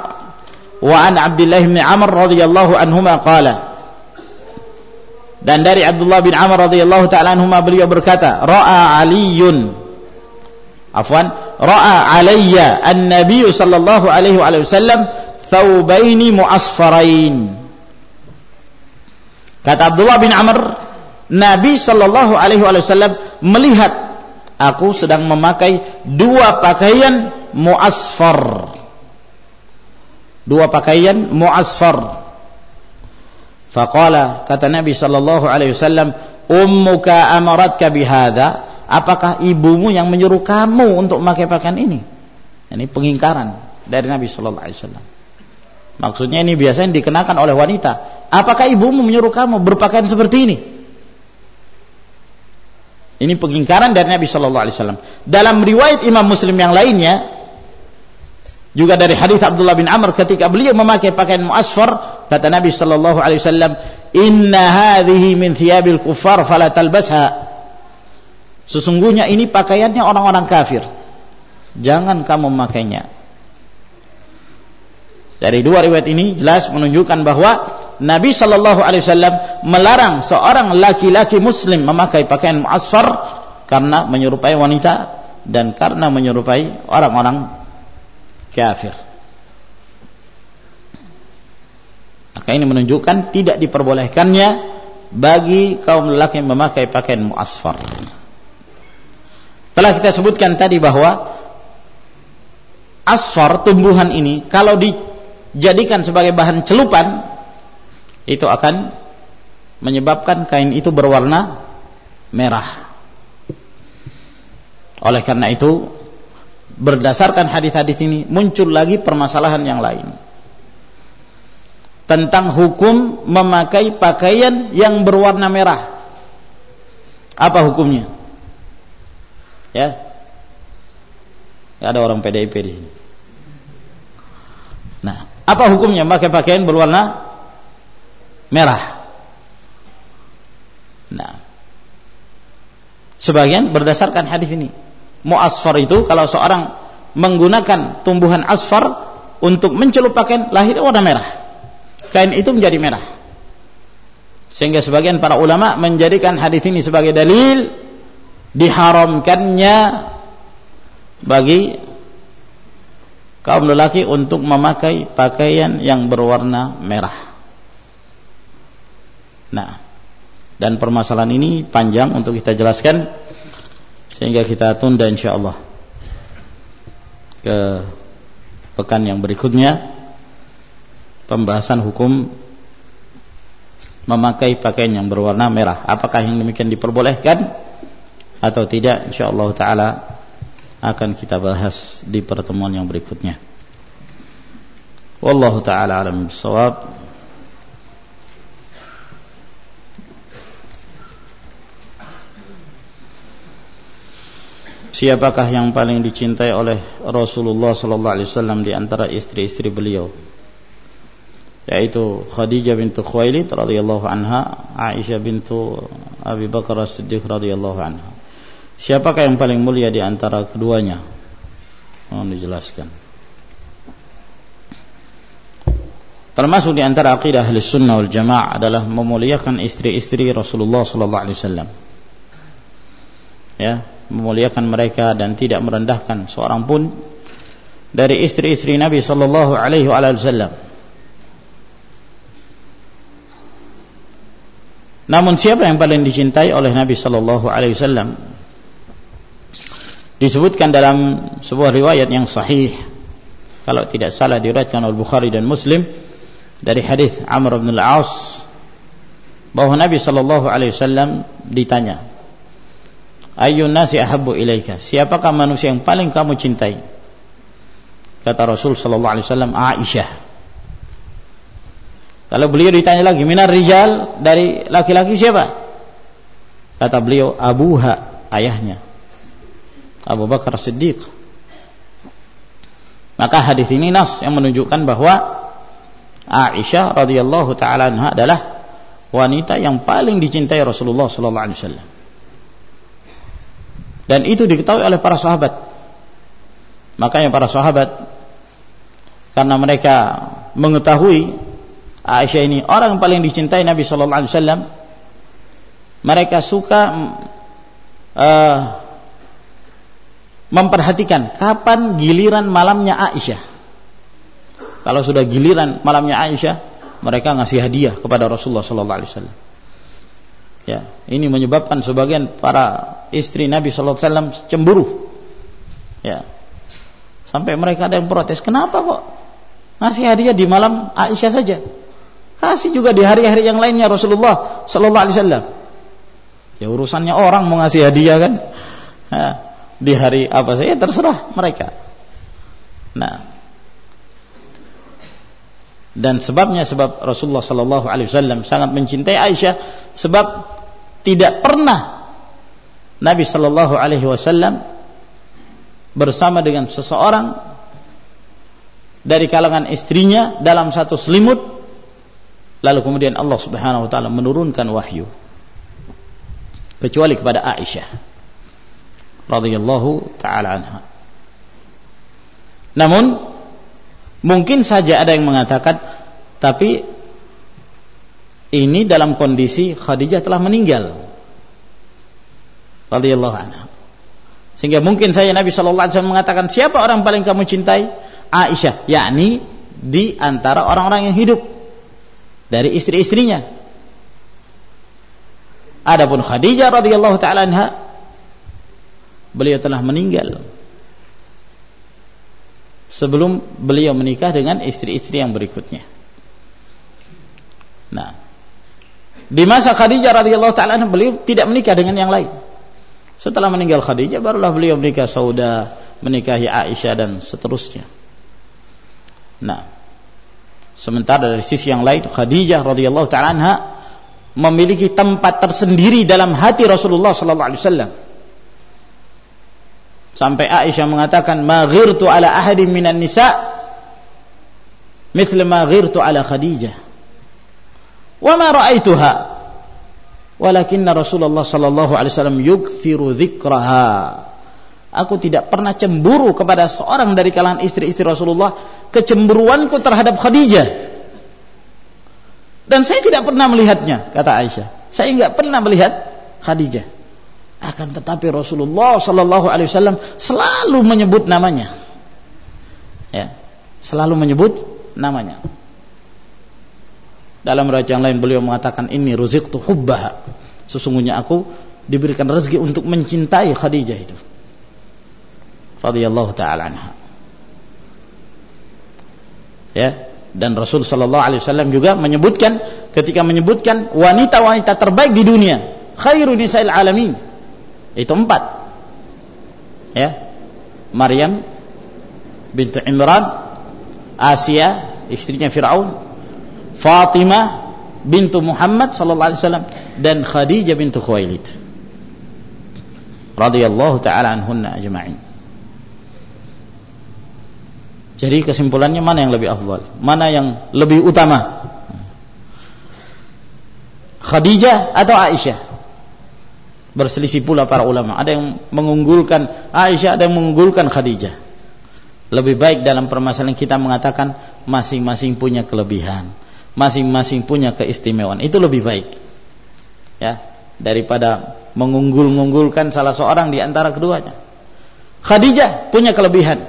bin Amr radhiyallahu anhuma qala, dan dari Abdullah bin Amr radhiyallahu ta'ala anhuma beliau berkata, ra'a alayya an-nabiy sallallahu alaihi wasallam thawbaini mu'asfarain. Kata Abdullah bin Amr, Nabi sallallahu alaihi wasallam melihat aku sedang memakai dua pakaian mu'asfar. Dua pakaian mu'asfar. Faqala, kata Nabi sallallahu alaihi wasallam, ummuka amaratka bihadza, apakah ibumu yang menyuruh kamu untuk memakai pakaian ini? Ini pengingkaran dari Nabi sallallahu alaihi wasallam. Maksudnya ini biasanya dikenakan oleh wanita. Apakah ibumu menyuruh kamu berpakaian seperti ini? Ini pengingkaran dari Nabi sallallahu alaihi wasallam. Dalam riwayat Imam Muslim yang lainnya, juga dari hadis Abdullah bin Amr, ketika beliau memakai pakaian mu'asfar, kata Nabi sallallahu alaihi wasallam, inna hadhihi min thiyabil kuffar fala talbasha. Sesungguhnya ini pakaiannya orang-orang kafir, jangan kamu memakainya. Dari dua riwayat ini jelas menunjukkan bahwa Nabi sallallahu alaihi wasallam melarang seorang laki-laki muslim memakai pakaian mu'asfar karena menyerupai wanita dan karena menyerupai orang-orang kafir. Maka ini menunjukkan tidak diperbolehkannya bagi kaum lelaki yang memakai pakaian mu'asfar. Telah kita sebutkan tadi bahwa asfar, tumbuhan ini kalau dijadikan sebagai bahan celupan, itu akan menyebabkan kain itu berwarna merah. Oleh karena itu, berdasarkan hadis-hadis ini muncul lagi permasalahan yang lain tentang hukum memakai pakaian yang berwarna merah. Apa hukumnya? Ya, ada orang PDIP di sini. Nah, apa hukumnya memakai pakaian berwarna merah? Nah, sebagian berdasarkan hadis ini, mu'asfar itu kalau seorang menggunakan tumbuhan asfar untuk mencelup pakaian, lahir warna merah, kain itu menjadi merah. Sehingga sebagian para ulama menjadikan hadis ini sebagai dalil diharamkannya bagi kaum lelaki untuk memakai pakaian yang berwarna merah. Nah, dan permasalahan ini panjang untuk kita jelaskan, sehingga kita tunda insyaallah ke pekan yang berikutnya pembahasan hukum memakai pakaian yang berwarna merah. Apakah yang demikian diperbolehkan atau tidak, insyaallah taala akan kita bahas di pertemuan yang berikutnya. Wallahu taala a'lam bissawab. Siapakah yang paling dicintai oleh Rasulullah sallallahu alaihi wasallam di antara istri-istri beliau? Yaitu Khadijah bintu Khuwailid radhiyallahu anha, Aisyah bintu Abi Bakar As-Siddiq radhiyallahu anha. Siapakah yang paling mulia di antara keduanya? Mohon dijelaskan. Termasuk di antara akidah Ahlus Sunnah wal Jamaah adalah memuliakan istri-istri Rasulullah sallallahu alaihi wasallam. Ya, memuliakan mereka dan tidak merendahkan seorang pun dari istri-istri Nabi sallallahu alaihi wasallam. Namun siapa yang paling dicintai oleh Nabi sallallahu alaihi wasallam? Disebutkan dalam sebuah riwayat yang sahih, kalau tidak salah diriwayatkan oleh Bukhari dan Muslim, dari hadis Amr bin al-As bahwa Nabi sallallahu alaihi wasallam ditanya, "Ayyun nasi ahabbu ilaika?" Siapakah manusia yang paling kamu cintai? Kata Rasul sallallahu alaihi wasallam, Aisyah. Kalau beliau ditanya lagi, "Minar rijal?" Dari laki-laki siapa? Kata beliau, Abuha, ayahnya, Abu Bakar Siddiq. Maka hadis ini nas yang menunjukkan bahwa Aisyah radhiyallahu taala anha adalah wanita yang paling dicintai Rasulullah sallallahu alaihi wasallam. Dan itu diketahui oleh para sahabat. Makanya para sahabat, karena mereka mengetahui Aisyah ini orang yang paling dicintai Nabi sallallahu alaihi wasallam, mereka suka memperhatikan kapan giliran malamnya Aisyah. Kalau sudah giliran malamnya Aisyah, mereka ngasih hadiah kepada Rasulullah sallallahu alaihi wasallam. Ya, ini menyebabkan sebagian para istri Nabi sallallahu alaihi wasallam cemburu. Ya. Sampai mereka ada yang protes, "Kenapa kok ngasih hadiah di malam Aisyah saja? Kasih juga di hari-hari yang lainnya Rasulullah sallallahu alaihi wasallam." Ya urusannya orang mau ngasih hadiah kan. Ya, di hari apa saja terserah mereka. Nah, dan sebab Rasulullah sallallahu alaihi wasallam sangat mencintai Aisyah, sebab tidak pernah Nabi sallallahu alaihi wasallam bersama dengan seseorang dari kalangan istrinya dalam satu selimut lalu kemudian Allah Subhanahu wa taala menurunkan wahyu, kecuali kepada Aisyah radhiyallahu taala anha. Namun mungkin saja ada yang mengatakan, tapi ini dalam kondisi Khadijah telah meninggal radhiyallahu anha. Sehingga mungkin saja Nabi sallallahu alaihi wasallam mengatakan, "Siapa orang paling kamu cintai?" Aisyah, yakni di antara orang-orang yang hidup dari istri-istrinya. Adapun Khadijah radhiyallahu taala anha, beliau telah meninggal sebelum beliau menikah dengan istri-istri yang berikutnya. Nah, di masa Khadijah radhiyallahu taala anha beliau tidak menikah dengan yang lain. Setelah meninggal Khadijah barulah beliau menikah Saudah, menikahi Aisyah dan seterusnya. Nah, sementara dari sisi yang lain Khadijah radhiyallahu taala anha memiliki tempat tersendiri dalam hati Rasulullah sallallahu alaihi wasallam. Sampai Aisyah mengatakan, "Ma ghirtu ala ahadin minan nisa mithla ma ghirtu ala Khadijah. Wa ma ra'aituha walakinna Rasulullah sallallahu alaihi wasallam yukthiru dzikraha." Aku tidak pernah cemburu kepada seorang dari kalangan istri-istri Rasulullah, kecemburuanku terhadap Khadijah. Dan saya tidak pernah melihatnya, kata Aisyah. Saya enggak pernah melihat Khadijah. Akan tetapi Rasulullah sallallahu alaihi wasallam selalu menyebut namanya. Ya, selalu menyebut namanya. Dalam riwayat yang lain beliau mengatakan, "Inni ruziqtu hubbaha." Sesungguhnya aku diberikan rezeki untuk mencintai Khadijah itu. Radhiyallahu taala anha. Ya, dan Rasul sallallahu alaihi wasallam juga menyebutkan, ketika menyebutkan wanita-wanita terbaik di dunia, khairun nisa'il alamin. Itu 4. Ya. Maryam bintu Imran, Asia istrinya Firaun, Fatimah bintu Muhammad sallallahu alaihi wasallam, dan Khadijah bintu Khuwailid radhiyallahu taala anhunna ajma'in. Jadi kesimpulannya, mana yang lebih afdal? Mana yang lebih utama? Khadijah atau Aisyah? Berselisih pula para ulama. Ada yang mengunggulkan Aisyah, ada yang mengunggulkan Khadijah. Lebih baik dalam permasalahan kita mengatakan masing-masing punya kelebihan, masing-masing punya keistimewaan. Itu lebih baik, ya, daripada mengunggul-unggulkan salah seorang di antara keduanya. Khadijah punya kelebihan.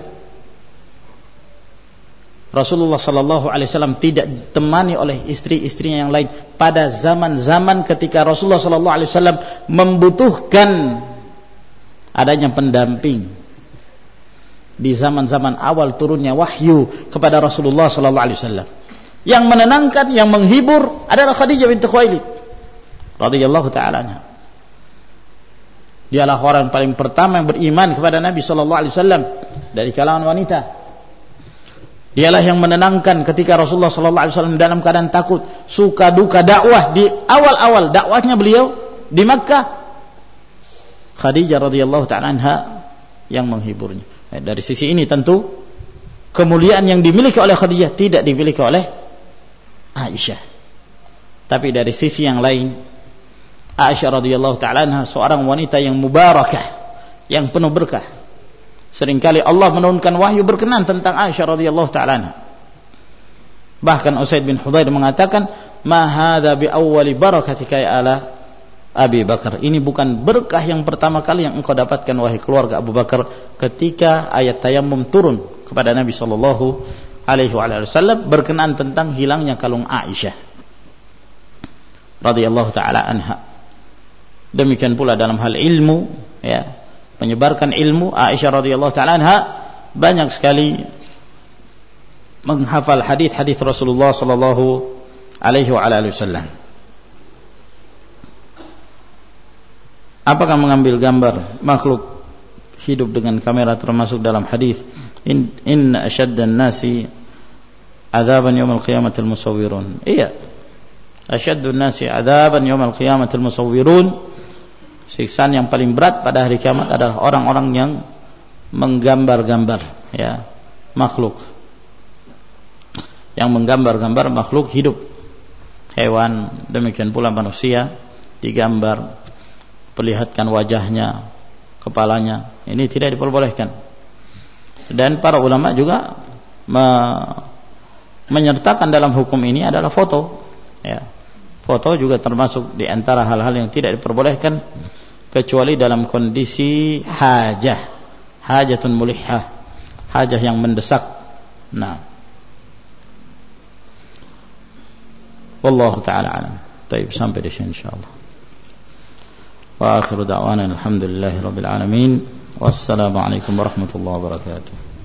Rasulullah sallallahu alaihi wasallam tidak ditemani oleh istri-istrinya yang lain pada zaman-zaman ketika Rasulullah sallallahu alaihi wasallam membutuhkan adanya pendamping. Di zaman-zaman awal turunnya wahyu kepada Rasulullah sallallahu alaihi wasallam, yang menenangkan, yang menghibur adalah Khadijah binti Khuwailid radhiyallahu taala anha. Dialah orang paling pertama yang beriman kepada Nabi sallallahu alaihi wasallam dari kalangan wanita. Dialah yang menenangkan ketika Rasulullah sallallahu alaihi wasallam dalam keadaan takut, suka duka dakwah di awal-awal dakwahnya beliau di Makkah. Khadijah radhiyallahu taala anha yang menghiburnya. Dari sisi ini tentu kemuliaan yang dimiliki oleh Khadijah tidak dimiliki oleh Aisyah. Tapi dari sisi yang lain, Aisyah radhiyallahu taala anha seorang wanita yang mubarakah, yang penuh berkah. Seringkali Allah menurunkan wahyu berkenan tentang Aisyah radhiyallahu taala anha. Bahkan Usaid bin Hudzair mengatakan, "Ma hadza bi awwali barakatika ya ala Abi Bakar." Ini bukan berkah yang pertama kali yang engkau dapatkan wahai keluarga Abu Bakar ketika ayat tayammum turun kepada Nabi sallallahu alaihi wasallam berkenaan tentang hilangnya kalung Aisyah radhiyallahu taala anha. Demikian pula dalam hal ilmu, ya, menyebarkan ilmu, Aisyah radhiyallahu taala anha banyak sekali menghafal hadis-hadis Rasulullah sallallahu alaihi wasallam. Apakah mengambil gambar makhluk hidup dengan kamera termasuk dalam hadis inna asyaddan nasi adzaban yaumil qiyamatil musawwirun? Iya. Asyaddun nasi adzaban yaumil qiyamatil musawwirun. Siksaan yang paling berat pada hari kiamat adalah orang-orang yang menggambar-gambar, ya, makhluk. Yang menggambar-gambar makhluk hidup. Hewan, demikian pula manusia digambar, perlihatkan wajahnya, kepalanya. Ini tidak diperbolehkan. Dan para ulama juga menyertakan dalam hukum ini adalah foto, ya. Foto juga termasuk di antara hal-hal yang tidak diperbolehkan kecuali dalam kondisi hajatun mulihah, hajah yang mendesak. Nah, wallahu taala alam. Baik, sampai di sini insyaallah. Wa akhiru da'wana alhamdulillahirabbil alamin. Wassalamu alaikum warahmatullahi wabarakatuh.